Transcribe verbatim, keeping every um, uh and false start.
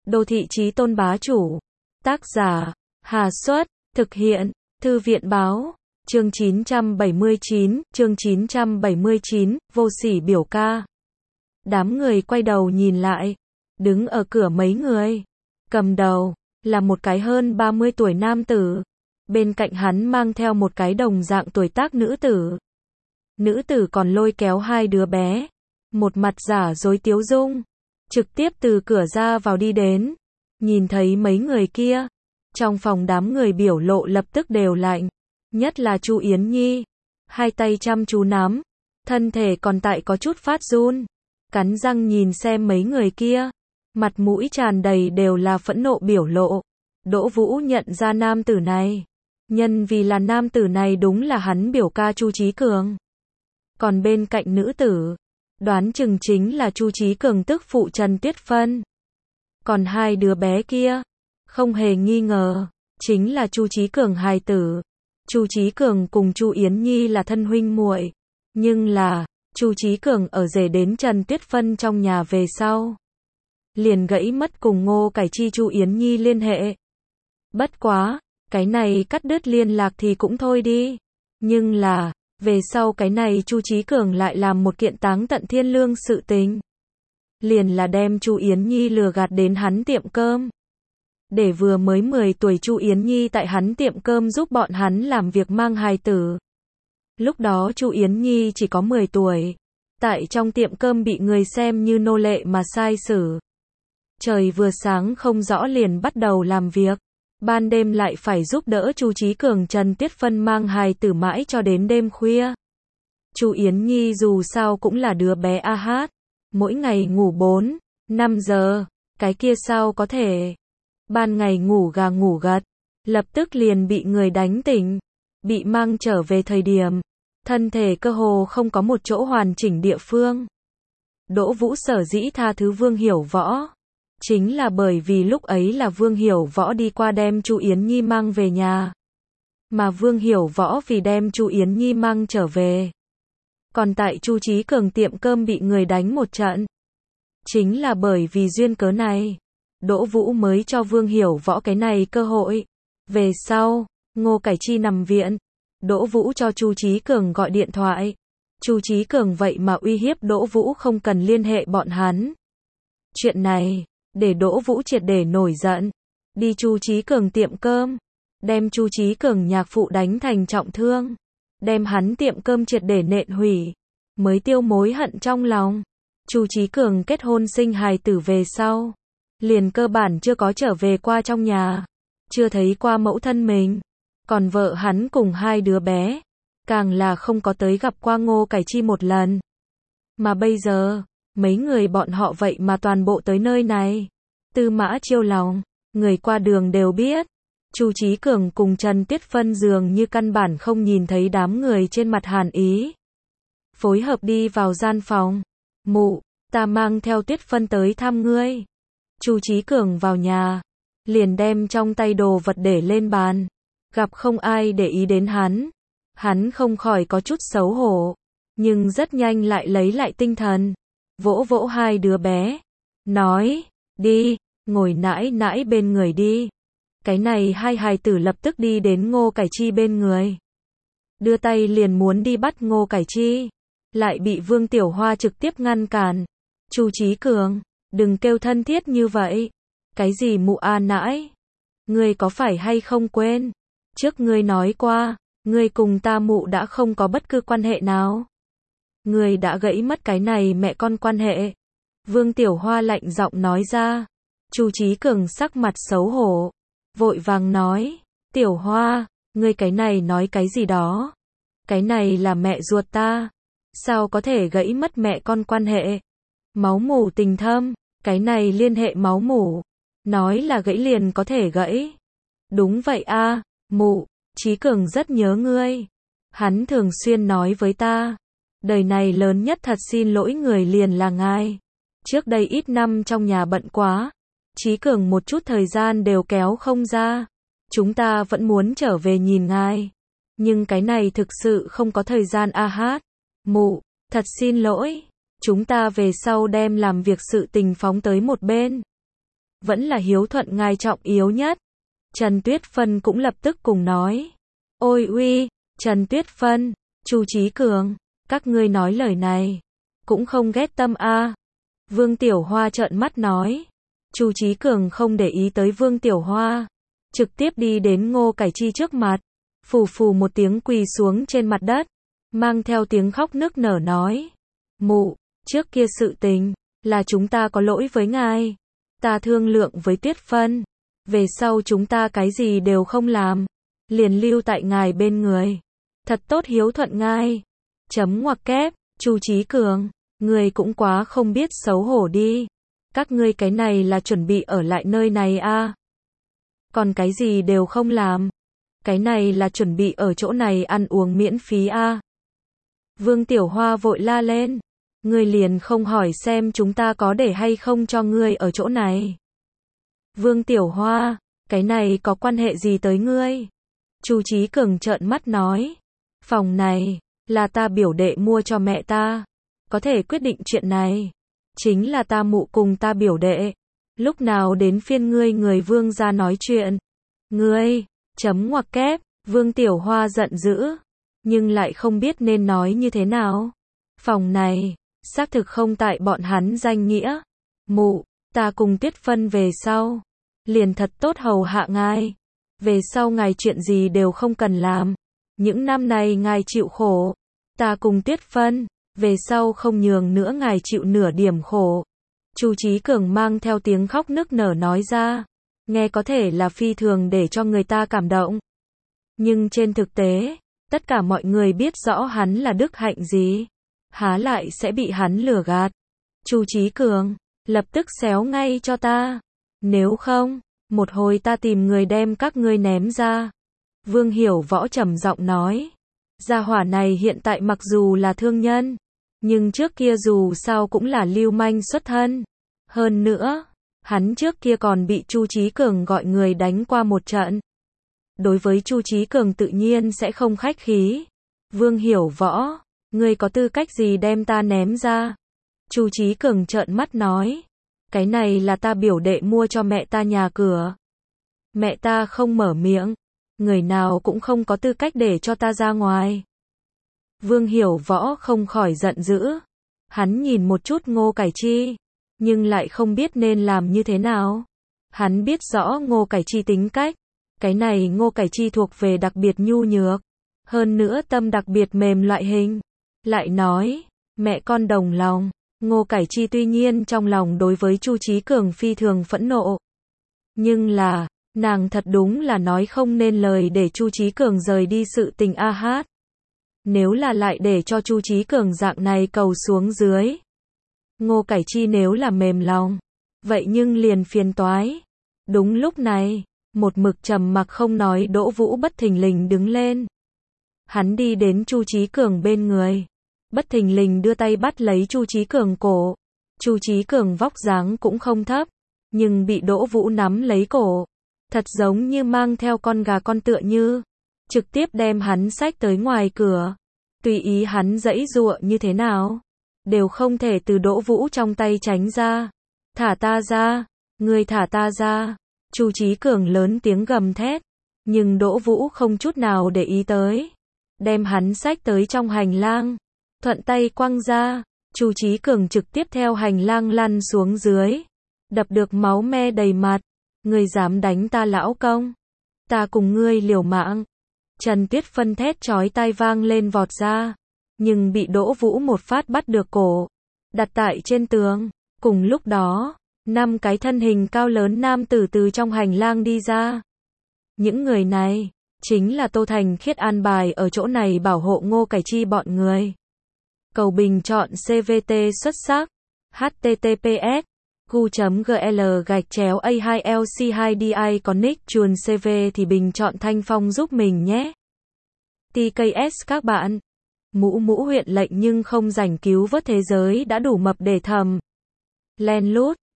Đô thị chí tôn bá chủ. Tác giả, Hà Xuất, thực hiện, Thư viện báo. Chương chín trăm bảy mươi chín, chương chín trăm bảy mươi chín, vô sỉ biểu ca. Đám người quay đầu nhìn lại, đứng ở cửa mấy người. Cầm đầu, là một cái hơn ba mươi tuổi nam tử. Bên cạnh hắn mang theo một cái đồng dạng tuổi tác nữ tử. Nữ tử còn lôi kéo hai đứa bé. Một mặt giả dối tiếu dung. Trực tiếp từ cửa ra vào đi đến. Nhìn thấy mấy người kia. Trong phòng đám người biểu lộ lập tức đều lạnh. Nhất là Chu Yến Nhi. Hai tay chăm chú nắm. Thân thể còn tại có chút phát run. Cắn răng nhìn xem mấy người kia. Mặt mũi tràn đầy đều là phẫn nộ biểu lộ. Đỗ Vũ nhận ra nam tử này. Nhân vì là nam tử này đúng là hắn biểu ca Chu Chí Cường. Còn bên cạnh nữ tử, đoán chừng chính là Chu Chí Cường tức phụ Trần Tuyết Phân. Còn hai đứa bé kia, không hề nghi ngờ, chính là Chu Chí Cường hài tử. Chu Chí Cường cùng Chu Yến Nhi là thân huynh muội, nhưng là, Chu Chí Cường ở rể đến Trần Tuyết Phân trong nhà về sau. Liền gãy mất cùng Ngô Cải Chi Chu Yến Nhi liên hệ. Bất quá, cái này cắt đứt liên lạc thì cũng thôi đi. Nhưng là, về sau cái này Chu Chí Cường lại làm một kiện táng tận thiên lương sự tình. Liền là đem Chu Yến Nhi lừa gạt đến hắn tiệm cơm. Để vừa mới mười tuổi Chu Yến Nhi tại hắn tiệm cơm giúp bọn hắn làm việc mang hài tử. Lúc đó Chu Yến Nhi chỉ có mười tuổi. Tại trong tiệm cơm bị người xem như nô lệ mà sai xử. Trời vừa sáng không rõ liền bắt đầu làm việc. Ban đêm lại phải giúp đỡ Chu Chí Cường Trần Tuyết Phân mang hài tử mãi cho đến đêm khuya. Chu Yến Nhi dù sao cũng là đứa bé a hát. Mỗi ngày ngủ bốn, năm giờ. Cái kia sao có thể. Ban ngày ngủ gà ngủ gật. Lập tức liền bị người đánh tỉnh. Bị mang trở về thời điểm. Thân thể cơ hồ không có một chỗ hoàn chỉnh địa phương. Đỗ Vũ sở dĩ tha thứ Vương Hiểu Võ. Chính là bởi vì lúc ấy là Vương Hiểu Võ đi qua đem Chu Yến Nhi mang về nhà. Mà Vương Hiểu Võ vì đem Chu Yến Nhi mang trở về. Còn tại Chu Chí Cường tiệm cơm bị người đánh một trận. Chính là bởi vì duyên cớ này. Đỗ Vũ mới cho Vương Hiểu Võ cái này cơ hội. Về sau, Ngô Cải Chi nằm viện. Đỗ Vũ cho Chu Chí Cường gọi điện thoại. Chu Chí Cường vậy mà uy hiếp Đỗ Vũ không cần liên hệ bọn hắn. Chuyện này, để Đỗ Vũ triệt để nổi giận. Đi Chu Chí Cường tiệm cơm. Đem Chu Chí Cường nhạc phụ đánh thành trọng thương. Đem hắn tiệm cơm triệt để nện hủy. Mới tiêu mối hận trong lòng. Chu Chí Cường kết hôn sinh hài tử về sau. Liền cơ bản chưa có trở về qua trong nhà. Chưa thấy qua mẫu thân mình. Còn vợ hắn cùng hai đứa bé. Càng là không có tới gặp qua Ngô Cải Chi một lần. Mà bây giờ, mấy người bọn họ vậy mà toàn bộ tới nơi này. Tư mã chiêu lòng, người qua đường đều biết. Chu Chí Cường cùng Trần Tuyết Phân dường như căn bản không nhìn thấy đám người trên mặt hàn ý. Phối hợp đi vào gian phòng. Mụ, ta mang theo Tuyết Phân tới thăm ngươi. Chu Chí Cường vào nhà. Liền đem trong tay đồ vật để lên bàn. Gặp không ai để ý đến hắn. Hắn không khỏi có chút xấu hổ. Nhưng rất nhanh lại lấy lại tinh thần. Vỗ vỗ hai đứa bé. Nói, đi, ngồi nãi nãi bên người đi. Cái này hai hài tử lập tức đi đến Ngô Cải Chi bên người. Đưa tay liền muốn đi bắt Ngô Cải Chi. Lại bị Vương Tiểu Hoa trực tiếp ngăn cản. Chu Chí Cường, đừng kêu thân thiết như vậy. Cái gì mụ a nãi? Ngươi có phải hay không quên? Trước ngươi nói qua, ngươi cùng ta mụ đã không có bất cứ quan hệ nào. Ngươi đã gãy mất cái này mẹ con quan hệ. Vương Tiểu Hoa lạnh giọng nói ra. Chu Chí Cường sắc mặt xấu hổ. Vội vàng nói. Tiểu Hoa, ngươi cái này nói cái gì đó? Cái này là mẹ ruột ta. Sao có thể gãy mất mẹ con quan hệ? Máu mủ tình thâm. Cái này liên hệ máu mủ. Nói là gãy liền có thể gãy. Đúng vậy a, mụ. Chí Cường rất nhớ ngươi. Hắn thường xuyên nói với ta. Đời này lớn nhất thật xin lỗi người liền là ngài. Trước đây ít năm trong nhà bận quá. Chí Cường một chút thời gian đều kéo không ra. Chúng ta vẫn muốn trở về nhìn ngài. Nhưng cái này thực sự không có thời gian a hát. Mụ, thật xin lỗi. Chúng ta về sau đem làm việc sự tình phóng tới một bên. vẫn là hiếu thuận ngài trọng yếu nhất. Trần Tuyết Phân cũng lập tức cùng nói. Ôi uy, Trần Tuyết Phân, Chu Chí Cường, các ngươi nói lời này, cũng không ghét tâm a. Vương Tiểu Hoa trợn mắt nói. Chu Chí Cường không để ý tới Vương Tiểu Hoa, trực tiếp đi đến Ngô Cải Chi trước mặt, phù phù một tiếng quỳ xuống trên mặt đất, mang theo tiếng khóc nức nở nói. Mụ, trước kia sự tình, là chúng ta có lỗi với ngài. Ta thương lượng với Tuyết Phân, về sau chúng ta cái gì đều không làm, liền lưu tại ngài bên người, thật tốt hiếu thuận ngài. Chấm ngoặc kép, Chu Chí Cường, người cũng quá không biết xấu hổ đi. Các ngươi cái này là chuẩn bị ở lại nơi này a? À? Còn cái gì đều không làm, cái này là chuẩn bị ở chỗ này ăn uống miễn phí a? À? Vương Tiểu Hoa vội la lên. Ngươi liền không hỏi xem chúng ta có để hay không cho ngươi ở chỗ này. Vương Tiểu Hoa, cái này có quan hệ gì tới ngươi? Chu Chí Cường trợn mắt nói. Phòng này, là ta biểu đệ mua cho mẹ ta. Có thể quyết định chuyện này, chính là ta mụ cùng ta biểu đệ. Lúc nào đến phiên ngươi người Vương ra nói chuyện? Ngươi, chấm ngoặc kép, Vương Tiểu Hoa giận dữ, nhưng lại không biết nên nói như thế nào. Phòng này, xác thực không tại bọn hắn danh nghĩa. Mụ, ta cùng Tuyết Phân về sau, liền thật tốt hầu hạ ngài. Về sau ngài chuyện gì đều không cần làm. Những năm này ngài chịu khổ, ta cùng Tuyết Phân, về sau không nhường nữa ngài chịu nửa điểm khổ. Chu Chí Cường mang theo tiếng khóc nức nở nói ra, nghe có thể là phi thường để cho người ta cảm động. Nhưng trên thực tế, tất cả mọi người biết rõ hắn là đức hạnh gì, há lại sẽ bị hắn lừa gạt. Chu Chí Cường, lập tức xéo ngay cho ta. Nếu không, một hồi ta tìm người đem các ngươi ném ra. Vương Hiểu Võ trầm giọng nói. Gia hỏa này hiện tại mặc dù là thương nhân, nhưng trước kia dù sao cũng là lưu manh xuất thân. Hơn nữa, hắn trước kia còn bị Chu Chí Cường gọi người đánh qua một trận. Đối với Chu Chí Cường tự nhiên sẽ không khách khí. Vương Hiểu Võ, ngươi có tư cách gì đem ta ném ra? Chu Chí Cường trợn mắt nói. Cái này là ta biểu đệ mua cho mẹ ta nhà cửa. Mẹ ta không mở miệng, người nào cũng không có tư cách để cho ta ra ngoài. Vương Hiểu Võ không khỏi giận dữ. Hắn nhìn một chút Ngô Cải Chi, nhưng lại không biết nên làm như thế nào. Hắn biết rõ Ngô Cải Chi tính cách. Cái này Ngô Cải Chi thuộc về đặc biệt nhu nhược, hơn nữa tâm đặc biệt mềm loại hình. Lại nói, mẹ con đồng lòng. Ngô Cải Chi tuy nhiên trong lòng đối với Chu Chí Cường phi thường phẫn nộ, nhưng là, nàng thật đúng là nói không nên lời để Chu Chí Cường rời đi sự tình a hát. Nếu là lại để cho Chu Chí Cường dạng này cầu xuống dưới, Ngô Cải Chi nếu là mềm lòng, vậy nhưng liền phiền toái. Đúng lúc này, một mực trầm mặc không nói Đỗ Vũ bất thình lình đứng lên. Hắn đi đến Chu Chí Cường bên người, bất thình lình đưa tay bắt lấy Chu Chí Cường cổ. Chu Chí Cường vóc dáng cũng không thấp, nhưng bị Đỗ Vũ nắm lấy cổ, thật giống như mang theo con gà con tựa như, trực tiếp đem hắn xách tới ngoài cửa. Tùy ý hắn giãy giụa như thế nào, đều không thể từ Đỗ Vũ trong tay tránh ra. Thả ta ra, ngươi thả ta ra. Chu Chí Cường lớn tiếng gầm thét, nhưng Đỗ Vũ không chút nào để ý tới, đem hắn xách tới trong hành lang, thuận tay quăng ra. Chu Chí Cường trực tiếp theo hành lang lăn xuống dưới, đập được máu me đầy mặt. Ngươi dám đánh ta lão công, ta cùng ngươi liều mạng. Trần Tuyết Phân thét chói tai vang lên vọt ra, nhưng bị Đỗ Vũ một phát bắt được cổ, đặt tại trên tường. Cùng lúc đó, năm cái thân hình cao lớn nam tử từ trong hành lang đi ra. Những người này, chính là Tô Thành Khiết an bài ở chỗ này bảo hộ Ngô Cải Chi bọn người. Cầu bình chọn xê vê tê xuất sắc. H T T P S gu.gl gạch chéo A hai L C hai D I Connect chuồn xê vê thì bình chọn Thanh Phong giúp mình nhé. T K S các bạn. Mũ mũ huyện lệnh nhưng không rảnh cứu vớt thế giới đã đủ mập để thầm. Len lút.